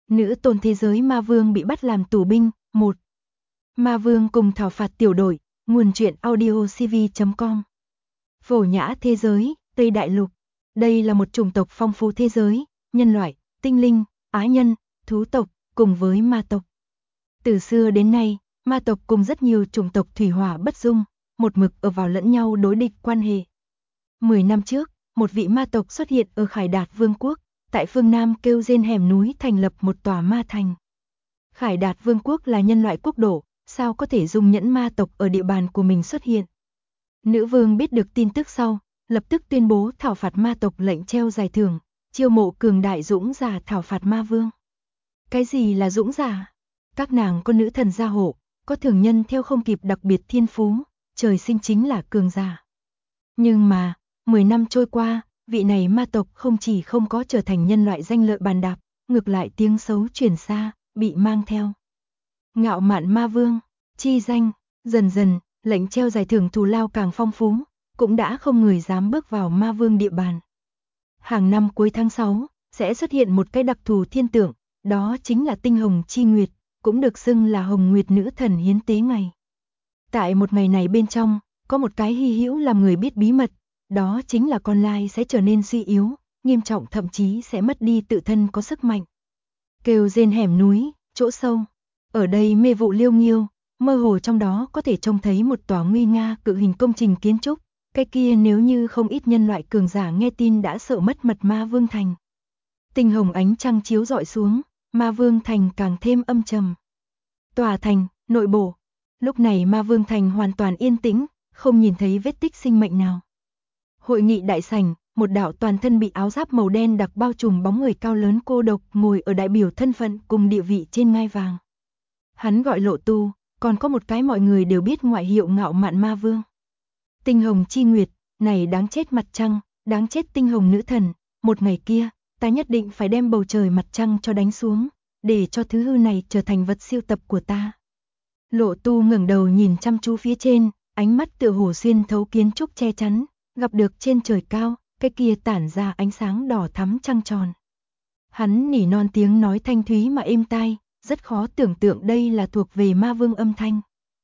Nữ tôn thế giới ma vương bị bắt làm tù binh. 1. Ma vương cùng thảo phạt tiểu đội. Nguồn truyện audiocv.com. Phổ nhã thế giới, Tây Đại Lục. Đây là một chủng tộc phong phú thế giới, nhân loại, tinh linh, á nhân, thú tộc, cùng với ma tộc. Từ xưa đến nay, ma tộc cùng rất nhiều chủng tộc thủy hỏa bất dung, một mực ở vào lẫn nhau đối địch quan hệ. 10 năm trước, một vị ma tộc xuất hiện ở Khải Đạt Vương quốc, tại phương Nam kêu trên hẻm núi thành lập một tòa ma thành. Khải Đạt Vương quốc là nhân loại quốc độ, sao có thể dung nhẫn ma tộc ở địa bàn của mình xuất hiện. Nữ vương biết được tin tức sau, lập tức tuyên bố thảo phạt ma tộc lệnh treo giải thưởng, chiêu mộ cường đại dũng giả thảo phạt ma vương. Cái gì là dũng giả? Các nàng có nữ thần gia hộ, có thường nhân theo không kịp đặc biệt thiên phú, trời sinh chính là cường giả. Nhưng mà, 10 năm trôi qua, vị này ma tộc không chỉ không có trở thành nhân loại danh lợi bàn đạp, ngược lại tiếng xấu truyền xa, bị mang theo. Ngạo mạn ma vương, chi danh, dần dần, lệnh treo giải thưởng thù lao càng phong phú, cũng đã không người dám bước vào ma vương địa bàn. Hàng năm cuối tháng 6, sẽ xuất hiện một cái đặc thù thiên tượng, đó chính là tinh hồng chi nguyệt, cũng được xưng là hồng nguyệt nữ thần hiến tế ngày. Tại một ngày này bên trong, có một cái hy hữu làm người biết bí mật, đó chính là con lai sẽ trở nên suy yếu, nghiêm trọng thậm chí sẽ mất đi tự thân có sức mạnh. Kêu rên hẻm núi, chỗ sâu, ở đây mê vụ liêu nghiêu, mơ hồ trong đó có thể trông thấy một tòa nguy nga cự hình công trình kiến trúc, cái kia nếu như không ít nhân loại cường giả nghe tin đã sợ mất mật ma vương thành. Tinh hồng ánh trăng chiếu rọi xuống, ma vương thành càng thêm âm trầm. Tòa thành, nội bộ. Lúc này ma vương thành hoàn toàn yên tĩnh, không nhìn thấy vết tích sinh mệnh nào. Hội nghị đại sảnh, một đạo toàn thân bị áo giáp màu đen đặc bao trùm bóng người cao lớn cô độc ngồi ở đại biểu thân phận cùng địa vị trên ngai vàng. Hắn gọi Lộ Tu, còn có một cái mọi người đều biết ngoại hiệu ngạo mạn ma vương. Tinh hồng chi nguyệt, này đáng chết mặt trăng, đáng chết tinh hồng nữ thần, một ngày kia, ta nhất định phải đem bầu trời mặt trăng cho đánh xuống, để cho thứ hư này trở thành vật siêu tập của ta. Lộ Tu ngẩng đầu nhìn chăm chú phía trên, ánh mắt tựa hồ xuyên thấu kiến trúc che chắn, gặp được trên trời cao, cái kia tản ra ánh sáng đỏ thắm trăng tròn. Hắn nỉ non tiếng nói thanh thúy mà êm tai, rất khó tưởng tượng đây là thuộc về ma vương âm thanh.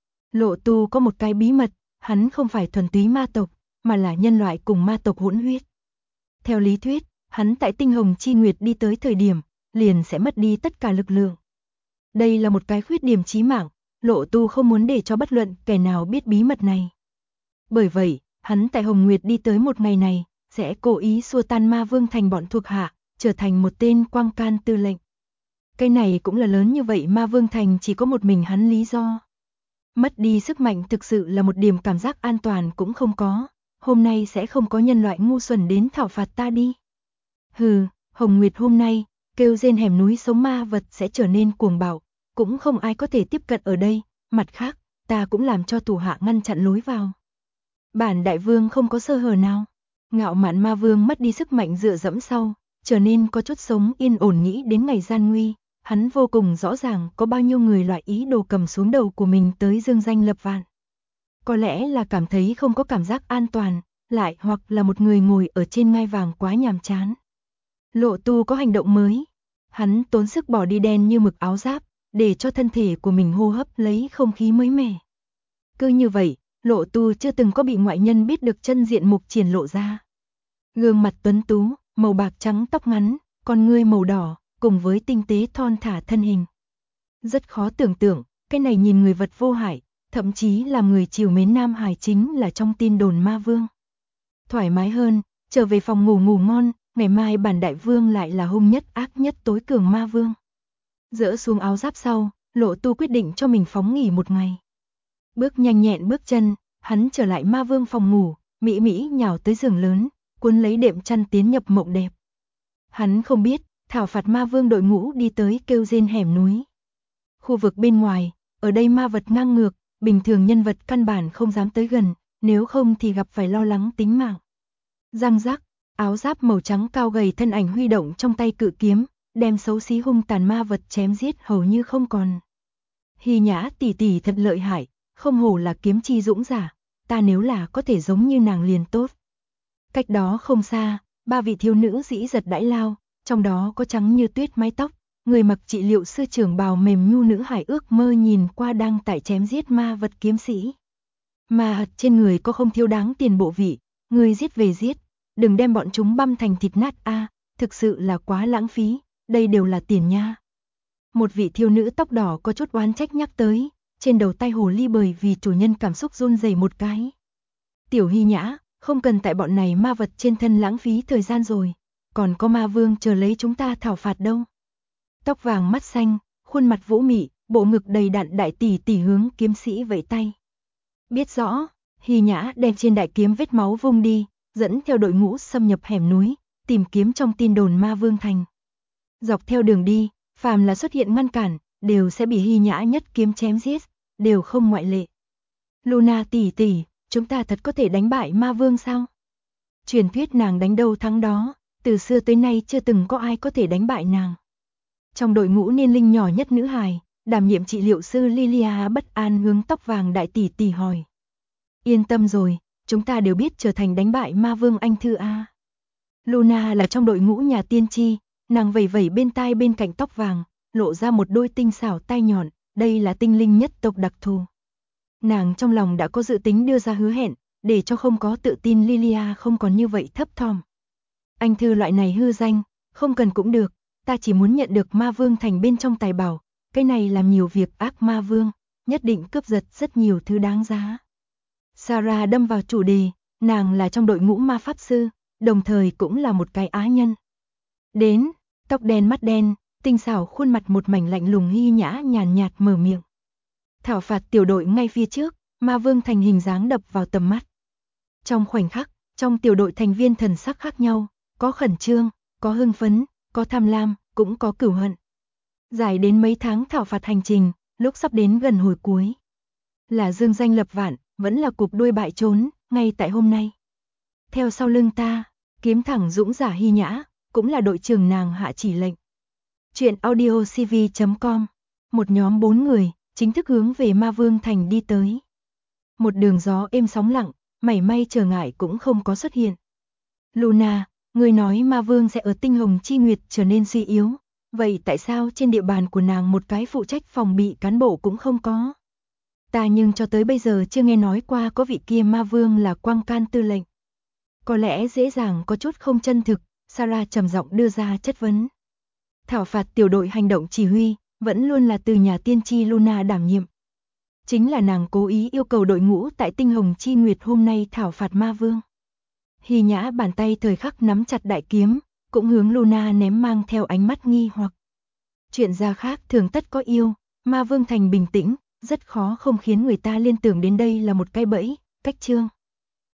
Lộ Tu có một cái bí mật, hắn không phải thuần túy ma tộc, mà là nhân loại cùng ma tộc hỗn huyết. Theo lý thuyết, hắn tại tinh hồng chi nguyệt đi tới thời điểm, liền sẽ mất đi tất cả lực lượng. Đây là một cái khuyết điểm chí mạng, Lộ Tu không muốn để cho bất luận kẻ nào biết bí mật này. Bởi vậy, hắn tại Hồng Nguyệt đi tới một ngày này, sẽ cố ý xua tan ma vương thành bọn thuộc hạ, trở thành một tên quang can tư lệnh. Cái này cũng là lớn như vậy ma vương thành chỉ có một mình hắn lý do. Mất đi sức mạnh thực sự là một điểm cảm giác an toàn cũng không có, hôm nay sẽ không có nhân loại ngu xuẩn đến thảo phạt ta đi. Hừ, Hồng Nguyệt hôm nay, kêu rên hẻm núi sống ma vật sẽ trở nên cuồng bạo, cũng không ai có thể tiếp cận ở đây, mặt khác, ta cũng làm cho thủ hạ ngăn chặn lối vào. Bản đại vương không có sơ hở nào. Ngạo mạn ma vương mất đi sức mạnh dựa dẫm sau, trở nên có chút sống yên ổn nghĩ đến ngày gian nguy, hắn vô cùng rõ ràng có bao nhiêu người loại ý đồ cầm xuống đầu của mình tới dương danh lập vạn. Có lẽ là cảm thấy không có cảm giác an toàn, lại hoặc là một người ngồi ở trên ngai vàng quá nhàm chán. Lộ Tu có hành động mới, hắn tốn sức bỏ đi đen như mực áo giáp, để cho thân thể của mình hô hấp lấy không khí mới mẻ. Cứ như vậy, Lộ Tu chưa từng có bị ngoại nhân biết được chân diện mục triển lộ ra. Gương mặt tuấn tú, màu bạc trắng tóc ngắn, con ngươi màu đỏ, cùng với tinh tế thon thả thân hình. Rất khó tưởng tượng, cái này nhìn người vật vô hại, thậm chí làm người chiều mến nam hài chính là trong tin đồn ma vương. Thoải mái hơn, trở về phòng ngủ ngủ ngon, ngày mai bản đại vương lại là hung nhất ác nhất tối cường ma vương. Dỡ xuống áo giáp sau, Lộ Tu quyết định cho mình phóng nghỉ một ngày. Bước nhanh nhẹn bước chân, hắn trở lại ma vương phòng ngủ, mỹ mỹ nhào tới giường lớn, cuốn lấy đệm chăn tiến nhập mộng đẹp. Hắn không biết, thảo phạt ma vương đội ngũ đi tới kêu rên hẻm núi. Khu vực bên ngoài, ở đây ma vật ngang ngược, bình thường nhân vật căn bản không dám tới gần, nếu không thì gặp phải lo lắng tính mạng. Răng rắc, áo giáp màu trắng cao gầy thân ảnh huy động trong tay cự kiếm, đem xấu xí hung tàn ma vật chém giết hầu như không còn. Hy Nhã tỷ tỷ thật lợi hại, không hổ là kiếm chi dũng giả, ta nếu là có thể giống như nàng liền tốt. Cách đó không xa, ba vị thiếu nữ dĩ giật đãi lao, trong đó có trắng như tuyết mái tóc, người mặc trị liệu sư trưởng bào mềm nhu nữ hải ước mơ nhìn qua đang tại chém giết ma vật kiếm sĩ. Ma trên người có không thiếu đáng tiền bộ vị, người giết về giết, đừng đem bọn chúng băm thành thịt nát a, thực sự là quá lãng phí, đây đều là tiền nha. Một vị thiếu nữ tóc đỏ có chút oán trách nhắc tới, trên đầu tay hồ ly bởi vì chủ nhân cảm xúc run rẩy một cái. Tiểu Hy Nhã, không cần tại bọn này ma vật trên thân lãng phí thời gian rồi, còn có ma vương chờ lấy chúng ta thảo phạt đâu. Tóc vàng mắt xanh, khuôn mặt vũ mị, bộ ngực đầy đặn đại tỷ tỷ hướng kiếm sĩ vẫy tay. Biết rõ, Hy Nhã đem trên đại kiếm vết máu vung đi, dẫn theo đội ngũ xâm nhập hẻm núi, tìm kiếm trong tin đồn ma vương thành. Dọc theo đường đi, phàm là xuất hiện ngăn cản, đều sẽ bị Hy Nhã nhất kiếm chém giết, đều không ngoại lệ. Luna tỷ tỷ, chúng ta thật có thể đánh bại ma vương sao? Truyền thuyết nàng đánh đâu thắng đó, từ xưa tới nay chưa từng có ai có thể đánh bại nàng. Trong đội ngũ niên linh nhỏ nhất nữ hài, đảm nhiệm trị liệu sư Lilia bất an hướng tóc vàng đại tỷ tỷ hỏi. Yên tâm rồi, chúng ta đều biết trở thành đánh bại ma vương anh thư a. Luna là trong đội ngũ nhà tiên tri, nàng vẩy vẩy bên tai bên cạnh tóc vàng, lộ ra một đôi tinh xảo tai nhọn, đây là tinh linh nhất tộc đặc thù. Nàng trong lòng đã có dự tính đưa ra hứa hẹn, để cho không có tự tin Lilia không còn như vậy thấp thỏm. Anh thư loại này hư danh, không cần cũng được, ta chỉ muốn nhận được ma vương thành bên trong tài bảo, cái này làm nhiều việc ác ma vương, nhất định cướp giật rất nhiều thứ đáng giá. Sarah đâm vào chủ đề, nàng là trong đội ngũ ma pháp sư, đồng thời cũng là một cái á nhân. Đến, tóc đen mắt đen, tinh xảo khuôn mặt một mảnh lạnh lùng Hy Nhã nhàn nhạt mở miệng. Thảo phạt tiểu đội ngay phía trước, ma vương thành hình dáng đập vào tầm mắt. Trong khoảnh khắc, trong tiểu đội thành viên thần sắc khác nhau, có khẩn trương, có hưng phấn, có tham lam, cũng có cửu hận. Dài đến mấy tháng thảo phạt hành trình, lúc sắp đến gần hồi cuối. Là dương danh lập vạn, vẫn là cụp đuôi bại trốn, ngay tại hôm nay. Theo sau lưng ta, kiếm thẳng dũng giả Hy Nhã, cũng là đội trưởng nàng hạ chỉ lệnh. Chuyện audiocv.com, một nhóm 4 người, chính thức hướng về ma vương thành đi tới. Một đường gió êm sóng lặng, mảy may trở ngại cũng không có xuất hiện. Luna, người nói ma vương sẽ ở tinh hồng chi nguyệt trở nên suy yếu, vậy tại sao trên địa bàn của nàng một cái phụ trách phòng bị cán bộ cũng không có? Ta nhưng cho tới bây giờ chưa nghe nói qua có vị kia ma vương là Quang Can tư lệnh. Có lẽ dễ dàng có chút không chân thực, Sarah trầm giọng đưa ra chất vấn. Thảo phạt tiểu đội hành động chỉ huy, vẫn luôn là từ nhà tiên tri Luna đảm nhiệm. Chính là nàng cố ý yêu cầu đội ngũ tại tinh hồng chi nguyệt hôm nay thảo phạt ma vương. Hy Nhã bàn tay thời khắc nắm chặt đại kiếm, cũng hướng Luna ném mang theo ánh mắt nghi hoặc. Chuyện gia khác thường tất có yêu, ma vương thành bình tĩnh, rất khó không khiến người ta liên tưởng đến đây là một cái bẫy, cách chương.